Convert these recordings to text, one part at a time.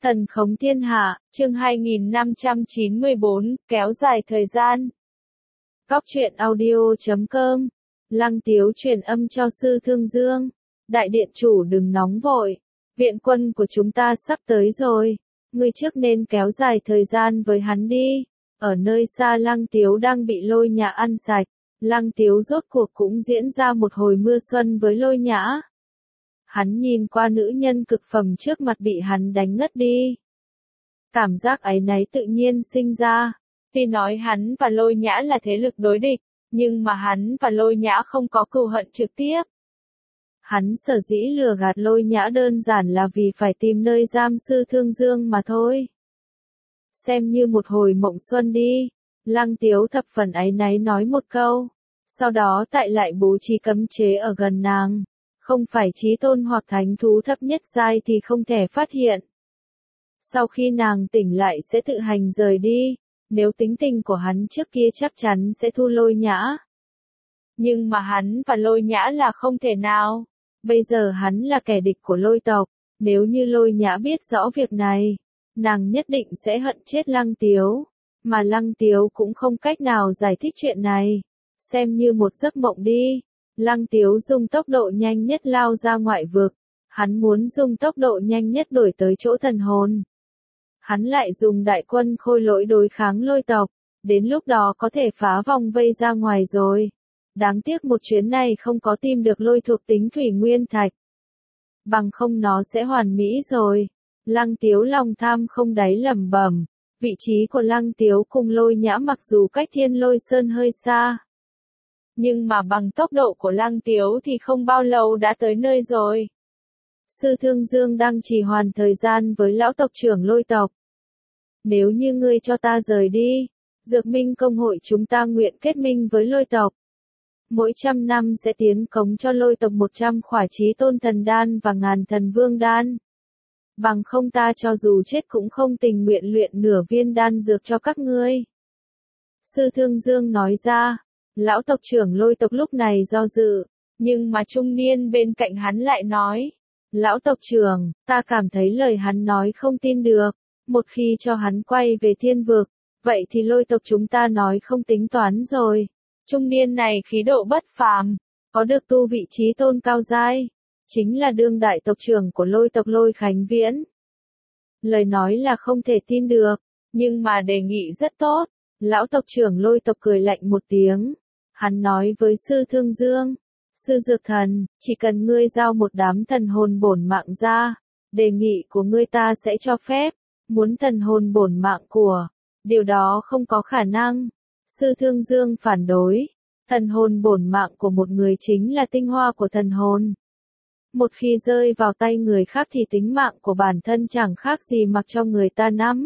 Thần khống thiên hạ, chương 2594, kéo dài thời gian. Góc truyện audio.com. Lăng Tiếu truyền âm cho Sư Thương Dương. Đại điện chủ đừng nóng vội. Viện quân của chúng ta sắp tới rồi. Ngươi trước nên kéo dài thời gian với hắn đi. Ở nơi xa Lăng Tiếu đang bị Lôi Nhã ăn sạch. Lăng Tiếu rốt cuộc cũng diễn ra một hồi mưa xuân với Lôi Nhã. Hắn nhìn qua nữ nhân cực phẩm trước mặt bị hắn đánh ngất đi. Cảm giác áy náy tự nhiên sinh ra. Tuy nói hắn và Lôi Nhã là thế lực đối địch, nhưng mà hắn và Lôi Nhã không có cừu hận trực tiếp. Hắn sở dĩ lừa gạt Lôi Nhã đơn giản là vì phải tìm nơi giam Sư Thương Dương mà thôi. Xem như một hồi mộng xuân đi. Lăng Tiếu thập phần áy náy nói một câu. Sau đó tại lại bố trí cấm chế ở gần nàng. Không phải chí tôn hoặc thánh thú thấp nhất giai thì không thể phát hiện. Sau khi nàng tỉnh lại sẽ tự hành rời đi, nếu tính tình của hắn trước kia chắc chắn sẽ thu Lôi Nhã. Nhưng mà hắn và Lôi Nhã là không thể nào. Bây giờ hắn là kẻ địch của Lôi tộc, nếu như Lôi Nhã biết rõ việc này, nàng nhất định sẽ hận chết Lăng Tiếu, mà Lăng Tiếu cũng không cách nào giải thích chuyện này, xem như một giấc mộng đi. Lăng Tiếu dùng tốc độ nhanh nhất lao ra ngoại vực, hắn muốn dùng tốc độ nhanh nhất đuổi tới chỗ thần hồn. Hắn lại dùng đại quân khôi lỗi đối kháng Lôi tộc, đến lúc đó có thể phá vòng vây ra ngoài rồi. Đáng tiếc một chuyến này không có tìm được lôi thuộc tính thủy nguyên thạch. Bằng không nó sẽ hoàn mỹ rồi. Lăng Tiếu lòng tham không đáy lẩm bẩm, vị trí của Lăng Tiếu cùng Lôi Nhã mặc dù cách Thiên Lôi Sơn hơi xa. Nhưng mà bằng tốc độ của Lăng Tiếu thì không bao lâu đã tới nơi rồi. Sư Thương Dương đang trì hoãn thời gian với lão tộc trưởng Lôi tộc. Nếu như ngươi cho ta rời đi, Dược Minh công hội chúng ta nguyện kết minh với Lôi tộc. Mỗi 100 năm sẽ tiến cống cho Lôi tộc 100 khỏa chí tôn thần đan và ngàn thần vương đan. Bằng không ta cho dù chết cũng không tình nguyện luyện nửa viên đan dược cho các ngươi. Sư Thương Dương nói ra. Lão tộc trưởng Lôi tộc lúc này do dự, nhưng mà trung niên bên cạnh hắn lại nói. Lão tộc trưởng, ta cảm thấy lời hắn nói không tin được, một khi cho hắn quay về thiên vực, vậy thì Lôi tộc chúng ta nói không tính toán rồi. Trung niên này khí độ bất phàm, có được tu vị trí tôn cao giai, chính là đương đại tộc trưởng của Lôi tộc Lôi Khánh Viễn. Lời nói là không thể tin được, nhưng mà đề nghị rất tốt. Lão tộc trưởng Lôi tộc cười lạnh một tiếng. Hắn nói với Sư Thương Dương, Sư Dược Thần, chỉ cần ngươi giao một đám thần hồn bổn mạng ra, đề nghị của ngươi ta sẽ cho phép, muốn thần hồn bổn mạng của, điều đó không có khả năng. Sư Thương Dương phản đối, thần hồn bổn mạng của một người chính là tinh hoa của thần hồn. Một khi rơi vào tay người khác thì tính mạng của bản thân chẳng khác gì mặc cho người ta nắm.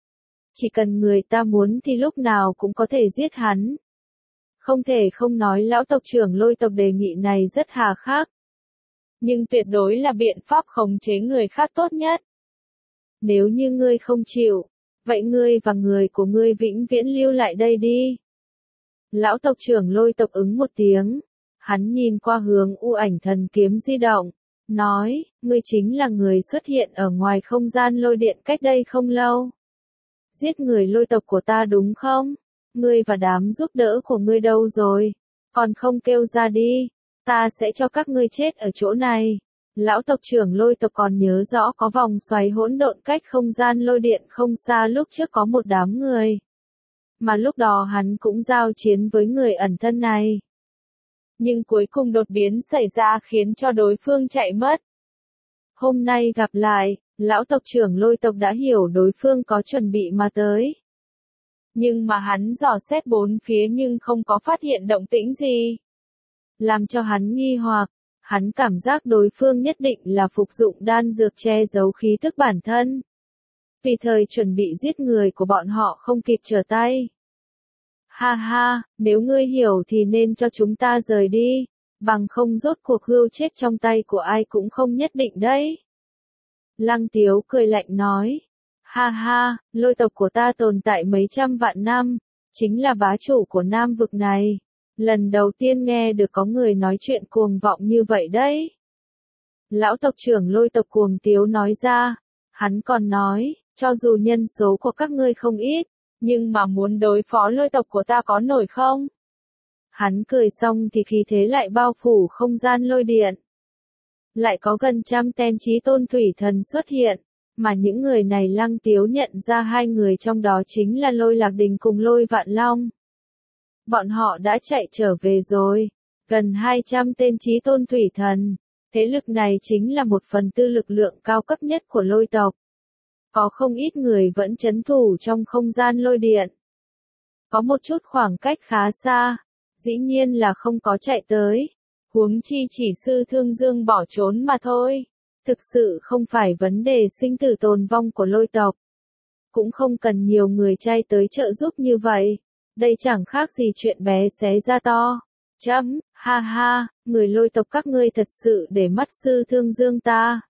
Chỉ cần người ta muốn thì lúc nào cũng có thể giết hắn. Không thể không nói lão tộc trưởng Lôi tộc đề nghị này rất hà khắc. Nhưng tuyệt đối là biện pháp khống chế người khác tốt nhất. Nếu như ngươi không chịu, vậy ngươi và người của ngươi vĩnh viễn lưu lại đây đi. Lão tộc trưởng Lôi tộc ứng một tiếng. Hắn nhìn qua hướng u ảnh thần kiếm di động, nói, ngươi chính là người xuất hiện ở ngoài không gian lôi điện cách đây không lâu. Giết người Lôi tộc của ta đúng không? Ngươi và đám giúp đỡ của ngươi đâu rồi? Còn không kêu ra đi, ta sẽ cho các ngươi chết ở chỗ này. Lão tộc trưởng Lôi tộc còn nhớ rõ có vòng xoáy hỗn độn cách không gian lôi điện không xa lúc trước có một đám người. Mà lúc đó hắn cũng giao chiến với người ẩn thân này. Nhưng cuối cùng đột biến xảy ra khiến cho đối phương chạy mất. Hôm nay gặp lại, lão tộc trưởng Lôi tộc đã hiểu đối phương có chuẩn bị mà tới. Nhưng mà hắn dò xét bốn phía nhưng không có phát hiện động tĩnh gì. Làm cho hắn nghi hoặc, hắn cảm giác đối phương nhất định là phục dụng đan dược che giấu khí tức bản thân. Tùy thời chuẩn bị giết người của bọn họ không kịp trở tay. Ha ha, nếu ngươi hiểu thì nên cho chúng ta rời đi, bằng không rốt cuộc hươu chết trong tay của ai cũng không nhất định đấy. Lăng Tiếu cười lạnh nói. Ha ha, Lôi tộc của ta tồn tại mấy trăm vạn năm, chính là bá chủ của Nam vực này. Lần đầu tiên nghe được có người nói chuyện cuồng vọng như vậy đấy. Lão tộc trưởng Lôi tộc Cuồng Tiếu nói ra. Hắn còn nói, cho dù nhân số của các ngươi không ít, nhưng mà muốn đối phó lôi tộc của ta có nổi không? Hắn cười xong thì khí thế lại bao phủ không gian lôi điện. Lại có gần trăm tên chí tôn thủy thần xuất hiện, mà những người này Lăng Tiếu nhận ra hai người trong đó chính là Lôi Lạc Đình cùng Lôi Vạn Long. Bọn họ đã chạy trở về rồi, gần 200 tên chí tôn thủy thần. Thế lực này chính là 1/4 lực lượng cao cấp nhất của lôi tộc. Có không ít người vẫn trấn thủ trong không gian lôi điện. Có một chút khoảng cách khá xa, dĩ nhiên là không có chạy tới. Huống chi chỉ Sư Thương Dương bỏ trốn mà thôi. Thực sự không phải vấn đề sinh tử tồn vong của lôi tộc. Cũng không cần nhiều người chay tới trợ giúp như vậy. Đây chẳng khác gì chuyện bé xé ra to. Ha ha, người lôi tộc các ngươi thật sự để mắt Sư Thương Dương ta.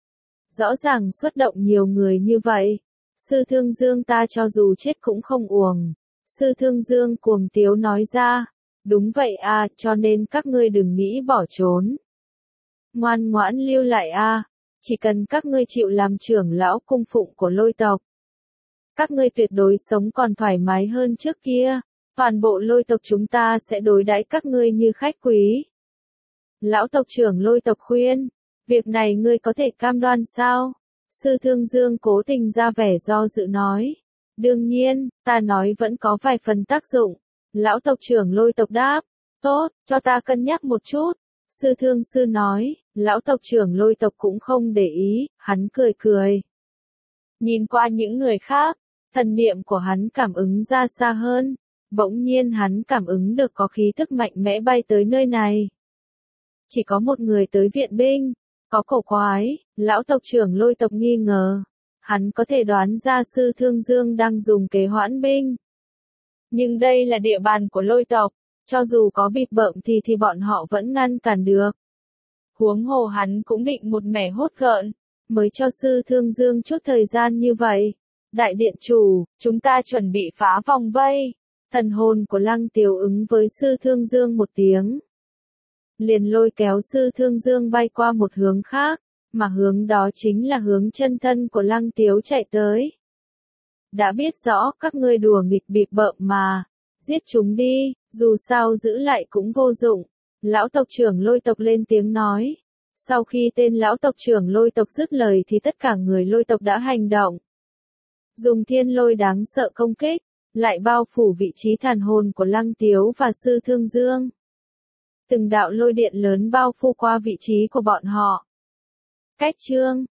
Rõ ràng xuất động nhiều người như vậy. Sư Thương Dương ta cho dù chết cũng không uổng. Sư Thương Dương cuồng tiếu nói ra. Đúng vậy à, cho nên các ngươi đừng nghĩ bỏ trốn. Ngoan ngoãn lưu lại à, chỉ cần các ngươi chịu làm trưởng lão cung phụng của lôi tộc. Các ngươi tuyệt đối sống còn thoải mái hơn trước kia. Toàn bộ lôi tộc chúng ta sẽ đối đãi các ngươi như khách quý. Lão tộc trưởng lôi tộc khuyên, việc này ngươi có thể cam đoan sao? Sư Thương Dương cố tình ra vẻ do dự nói. Đương nhiên, ta nói vẫn có vài phần tác dụng. Lão tộc trưởng lôi tộc đáp. Tốt, cho ta cân nhắc một chút. Sư Thương Sư nói, lão tộc trưởng lôi tộc cũng không để ý, hắn cười cười. Nhìn qua những người khác, thần niệm của hắn cảm ứng ra xa hơn. Bỗng nhiên hắn cảm ứng được có khí thức mạnh mẽ bay tới nơi này. Chỉ có một người tới viện binh. Có cổ quái, lão tộc trưởng lôi tộc nghi ngờ. Hắn có thể đoán ra Sư Thương Dương đang dùng kế hoãn binh. Nhưng đây là địa bàn của lôi tộc. Cho dù có bịp bợm thì bọn họ vẫn ngăn cản được. Huống hồ hắn cũng định một mẻ hốt gợn. Mới cho Sư Thương Dương chút thời gian như vậy. Đại điện chủ, chúng ta chuẩn bị phá vòng vây. Thần hồn của Lăng Tiếu ứng với Sư Thương Dương một tiếng. Liền lôi kéo Sư Thương Dương bay qua một hướng khác, mà hướng đó chính là hướng chân thân của Lăng Tiếu chạy tới. Đã biết rõ các ngươi đùa nghịch bịp bợm mà, giết chúng đi, dù sao giữ lại cũng vô dụng. Lão tộc trưởng lôi tộc lên tiếng nói. Sau khi tên lão tộc trưởng lôi tộc dứt lời thì tất cả người lôi tộc đã hành động. Dùng thiên lôi đáng sợ công kích, lại bao phủ vị trí thần hồn của Lăng Tiếu và Sư Thương Dương. Từng đạo lôi điện lớn bao phủ qua vị trí của bọn họ. Cách chương